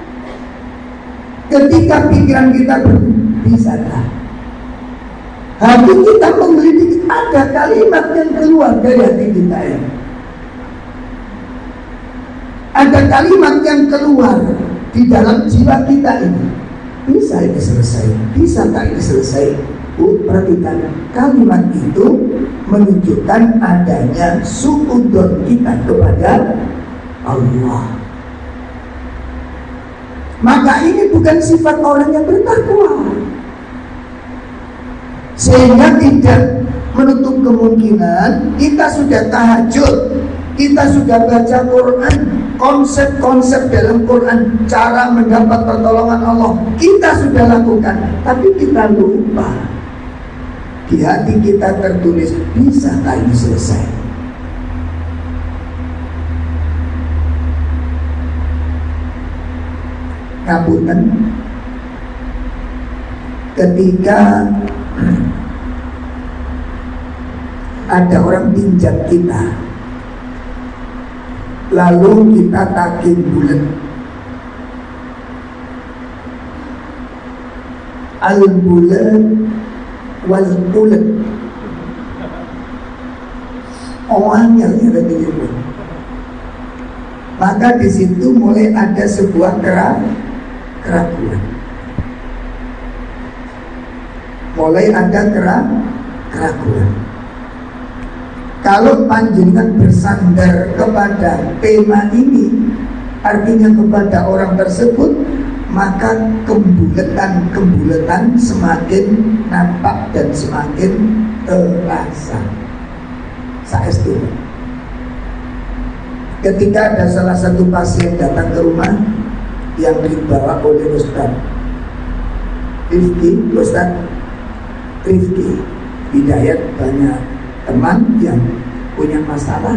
Ketika pikiran kita bisakah hati kita memiliki, ada kalimat yang keluar dari hati kita ini. Ada kalimat yang keluar di dalam jiwa kita ini. Bisa ini selesai? Bisa tak ini selesai? Bu, perhatikan, kalimat itu menunjukkan adanya suudzon kita kepada Allah. Maka ini bukan sifat orang yang bertakwa, sehingga tidak menutup kemungkinan kita sudah tahajud, kita sudah baca Quran, konsep-konsep dalam Quran, cara mendapat pertolongan Allah kita sudah lakukan, tapi kita lupa. Di hati kita tertulis, bisa tak ini selesai? Ngapunten, ketika ada orang pinjam kita, lalu kita tagih bulan, al bulan wal bulan, orang yang ada di situ, maka di situ mulai ada sebuah keraguan. Keraguan. Mulai ada keraguan. Kalau panjenengan bersandar kepada tema ini, artinya kepada orang tersebut, maka kembulatan-kembulatan semakin nampak dan semakin terasa. Saestu. Ketika ada salah satu pasien datang ke rumah yang dibawa oleh Ustaz Rifki, Ustaz Rifki Hidayat, banyak teman yang punya masalah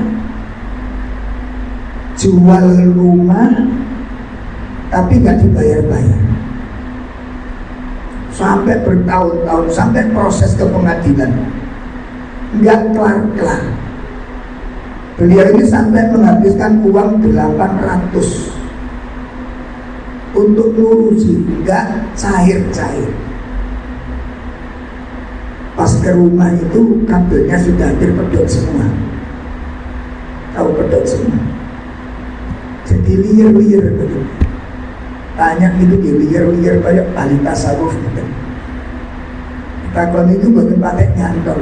jual rumah tapi gak dibayar-bayar sampai bertahun-tahun, sampai proses ke pengadilan gak kelar-kelar. Beliau ini sampai menghabiskan uang delapan ratus untuk ngurusi, nggak cair-cair. Pas ke rumah itu kabelnya sudah hampir pedot semua. Tahu pedot semua. Jadi liar-liar gitu. Tanya itu di liar-liar kayak ahli tasawuf gitu. Takon itu bukan pakai nyantol.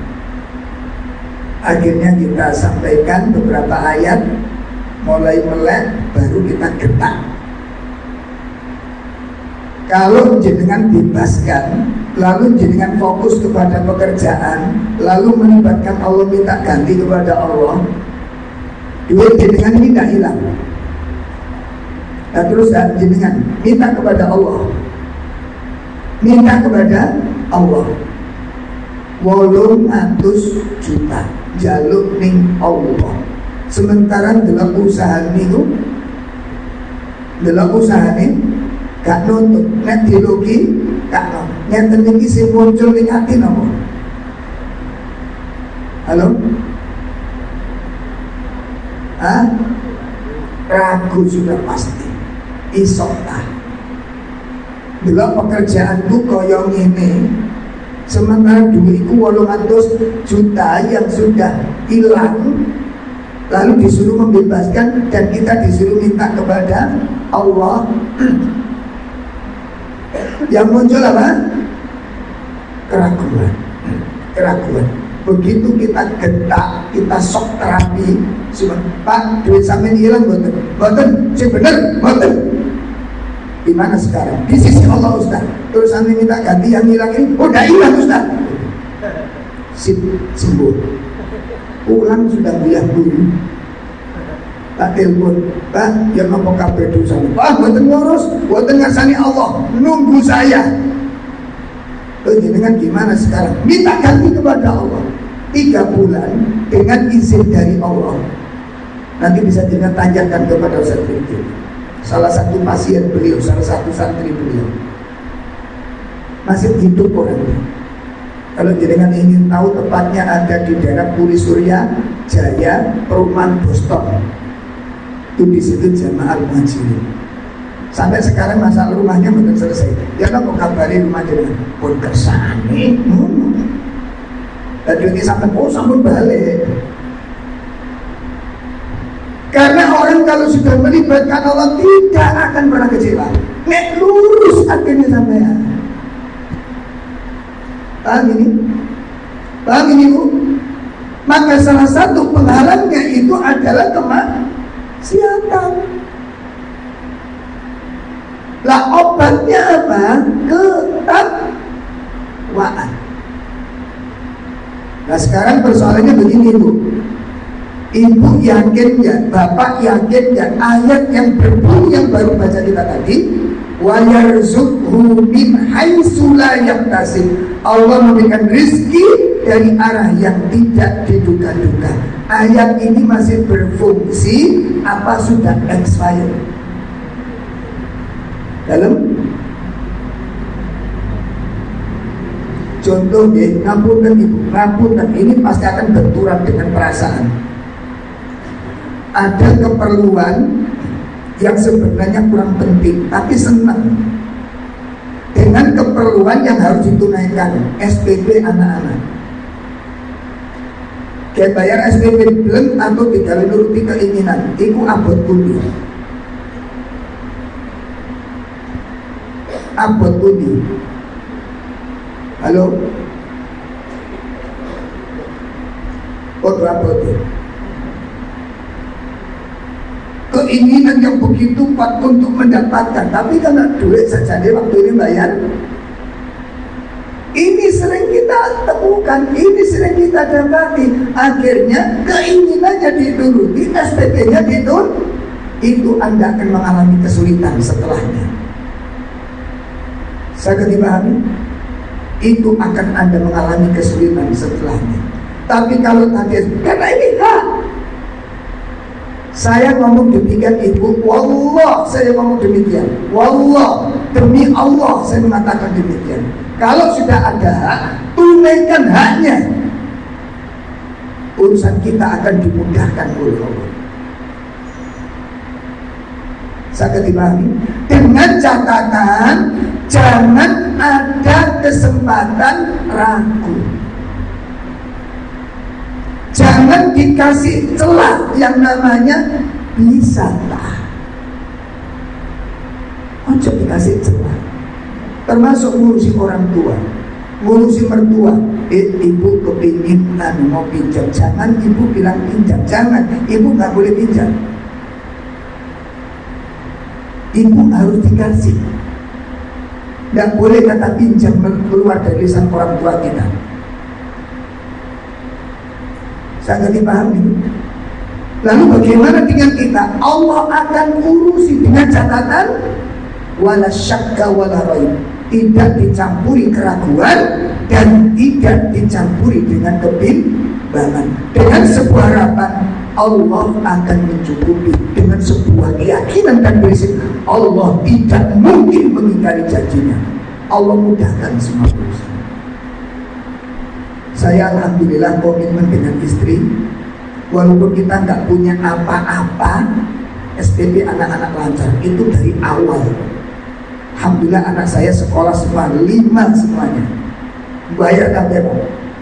Akhirnya kita sampaikan beberapa ayat, mulai melek, baru kita getak. Kalau jenengan bebaskan, lalu jenengan fokus kepada pekerjaan, lalu melibatkan Allah, minta ganti kepada Allah, duit jenengan ini tidak hilang. Nah, terus jenengan minta kepada Allah, minta kepada Allah, wolung atus juta jaluk ning Allah. Sementara dalam usaha niku, dalam usaha ini gak nuntut, nek dilogi gak nuntut. Ngeten iki sing muncul ning ati napa? Halo? Hah? Ragu sudah pasti. Iso ta. Delok pekerjaanku kaya ngene. Sementara duitku wolung atus juta yang sudah hilang, lalu disuruh membebaskan dan kita disuruh minta kepada Allah. Yang muncul apa? Keraguan. Keraguan. Begitu kita getak, kita sok terapi, Pak, duit sampean hilang mboten? Mboten, sing bener, mboten. Di mana sekarang? Di sisi Allah, Ustaz. Terus sampean minta ganti yang hilang ini, oh udah hilang, Ustaz. Sip, sembuh. Pulang sudah biar dulu. Tak telepon, Pak, yang apa kabar dosa? Pak, mboten ngurus, mboten ngersani Allah, nunggu saya. Loh, dengan gimana sekarang? Minta ganti kepada Allah tiga bulan dengan izin dari Allah. Nanti bisa dengan tanyakan kepada Ustaz Fikri, salah satu pasien beliau, salah satu santri beliau, masih hidup orangnya. Kalau jenengan ingin tahu, tepatnya ada di daerah Puri Surya Jaya, perumahan Boston. Itu di situ Jamaah Muhajirin. Sampai sekarang masalah rumahnya belum selesai. Ya kan mau kabarin rumah jenengan pun kesani. Hmm. Dan ini sampai oh sambut balik. Karena orang kalau sudah melibatkan Allah tidak akan pernah kecewa. Nek lurus akhirnya sampai. Paham ini? Paham ini Bu? Maka salah satu penghalangnya itu adalah kemaksiatan. Lah obatnya apa? Ketakwaan. Nah sekarang persoalannya begini Bu, ibu yakin ya, bapak yakin ya, ayat yang berbunyi yang baru baca kita tadi, wa yarzuqhu min haitsu la yahtasib. Allah memberikan rezeki dari arah yang tidak diduga-duga. Ayat ini masih berfungsi apa sudah expired? Dalam contoh ya, ngapunten ibu, ngapunten ini pasti akan benturan dengan perasaan. Ada keperluan yang sebenarnya kurang penting, tapi senang dengan keperluan yang harus ditunaikan, S P P anak-anak. Kayak bayar S P P belum atau tidak menuruti keinginan, itu abot pundi. Abot pundi. Halo? Kode abot ya? Keinginan yang begitu kuat untuk mendapatkan, tapi karena duit saja dia waktu ini bayar. Ini sering kita temukan, ini sering kita dapati. Akhirnya keinginannya dituruti, S P P-nya ditun, itu Anda akan mengalami kesulitan setelahnya. Saya dipahami? Itu akan Anda mengalami kesulitan setelahnya. Tapi kalau tadi karena ini hak, saya ngomong demikian ibu, wallah saya ngomong demikian, wallah demi Allah saya mengatakan demikian. Kalau sudah ada hak, tunaikan haknya. Urusan kita akan dimudahkan oleh Allah. Saya dipahami? Dengan catatan jangan ada kesempatan ragu. Jangan dikasih celah yang namanya bisa tak. Ojo dikasih celah. Termasuk ngurusi orang tua, ngurusi mertua. Eh, ibu kepingin anu mau pinjam, jangan ibu bilang pinjam, jangan. Ibu nggak boleh pinjam. Ibu harus dikasih. Nggak boleh kata pinjam keluar dari lisan orang tua kita. Sangat dipahami. Lalu bagaimana dengan kita? Allah akan urusi dengan catatan wala syakka wala raib, tidak dicampuri keraguan dan tidak dicampuri dengan kebimbangan. Dengan sebuah harapan Allah akan mencukupi, dengan sebuah keyakinan dan prinsip Allah tidak mungkin mengingkari janjinya. Allah mudahkan semua urusan. Saya alhamdulillah komitmen dengan istri. Walaupun kita nggak punya apa-apa, S P P anak-anak lancar. Itu dari awal. Alhamdulillah anak saya sekolah semua, lima semuanya. Bayar K P M.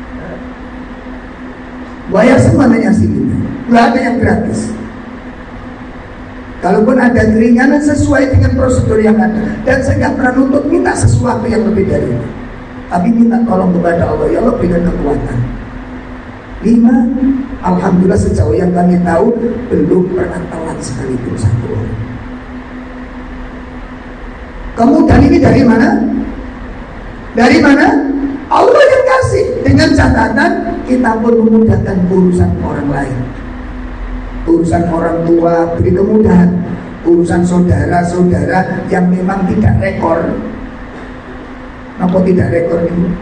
Bayar semuanya sini. Nggak ada yang gratis. Kalaupun ada keringanan sesuai dengan prosedur yang ada. Dan saya nggak pernah nuntut minta sesuatu yang lebih dari itu. Tapi minta tolong kepada Allah, ya Allah berikan kekuatan. Lima, alhamdulillah sejauh yang kami tahu belum pernah telat sekalipun satu orang. Kemudian ini dari mana? Dari mana? Allah yang kasih. Dengan catatan kita pun memudahkan urusan orang lain. Urusan orang tua beri kemudahan. Urusan saudara-saudara yang memang tidak rekor, Apa tidak rekor ini?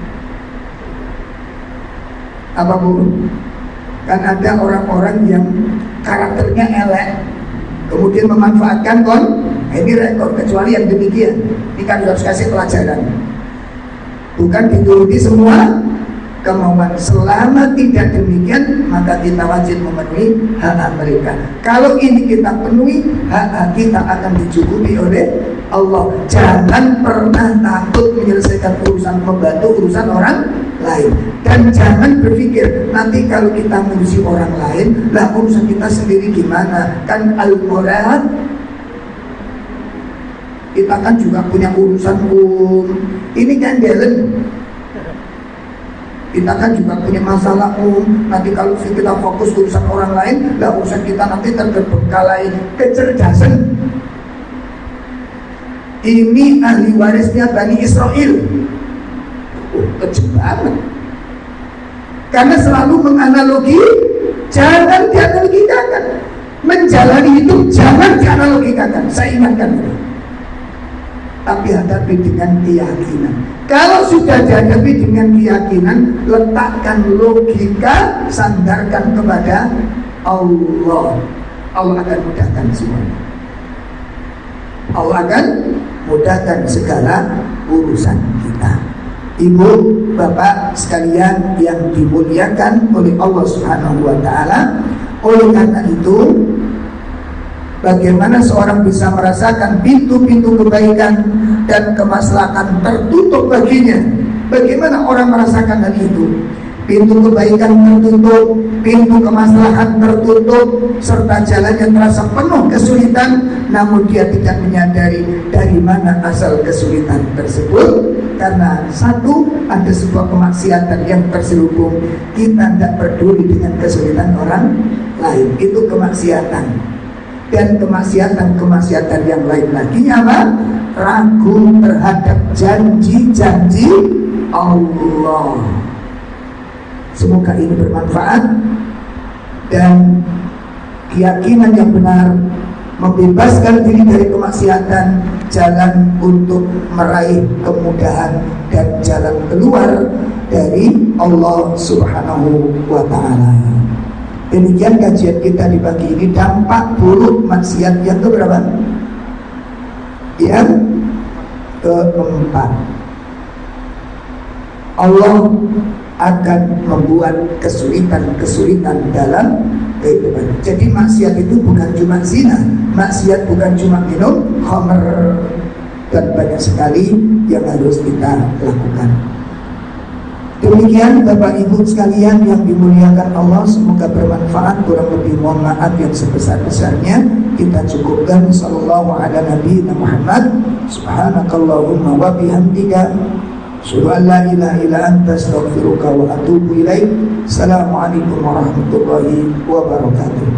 Apa bu? Kan ada orang-orang yang karakternya elek, kemudian memanfaatkan kon. Ini rekor, kecuali yang demikian. Ini kan harus kasih pelajaran. Bukan dituruti semua kemauan. Selama tidak demikian, maka kita wajib memenuhi hak-hak mereka. Kalau ini kita penuhi, hak-hak kita akan dicukupi oleh Allah. Jangan pernah takut menyelesaikan urusan, membantu urusan orang lain. Dan jangan berpikir nanti kalau kita ngurusi orang lain, lah urusan kita sendiri gimana? Kan al-murad, kita kan juga punya urusan um. Ini kan jalan. Kita kan juga punya masalah um. Nanti kalau kita fokus urusan orang lain, lah urusan kita nanti terbengkalai. Kecerdasan. Ini ahli warisnya Bani Israel. Oh, kecil banget. Karena selalu menganalogi, jangan dianalogikakan. Menjalani hidup jangan dianalogikakan. Saya ingatkan ini. Tapi hadapi dengan keyakinan. Kalau sudah dihadapi dengan keyakinan, letakkan logika, sandarkan kepada Allah. Allah akan mudahkan semuanya. Allah akan mudahkan segala urusan kita. Ibu, bapak sekalian yang dimuliakan oleh Allah Subhanahu wa taala, oleh karena itu bagaimana seorang bisa merasakan pintu-pintu kebaikan dan kemaslahatan tertutup baginya? Bagaimana orang merasakan hal itu? Pintu kebaikan tertutup, pintu kemaslahatan tertutup, serta jalannya terasa penuh kesulitan, namun dia tidak menyadari dari mana asal kesulitan tersebut. Karena satu, ada sebuah kemaksiatan yang terselubung. Kita tidak peduli dengan kesulitan orang lain. Itu kemaksiatan. Dan kemaksiatan-kemaksiatan yang lain lagi apa? Ragu terhadap janji-janji Allah. Semoga ini bermanfaat dan keyakinan yang benar membebaskan diri dari kemaksiatan, jalan untuk meraih kemudahan dan jalan keluar dari Allah Subhanahu wa ta'ala. Demikian kajian kita di pagi ini. Dampak buruk maksiat yang keberapa? Yang keempat, Allah akan membuat kesulitan-kesulitan dalam kehidupan. Jadi maksiat itu bukan cuma zina, maksiat bukan cuma minum khamr, dan banyak sekali yang harus kita lakukan. Demikian Bapak Ibu sekalian yang dimuliakan Allah, semoga bermanfaat. Kurang lebih mohon maaf yang sebesar-besarnya. Kita cukupkan. Sallallahu ala nabiyina Muhammad. Subhanakallahumma wa bihamdika, asyhadu an la ilaha illa anta, astaghfiruka wa atubu ilaik. Assalamualaikum warahmatullahi wabarakatuh.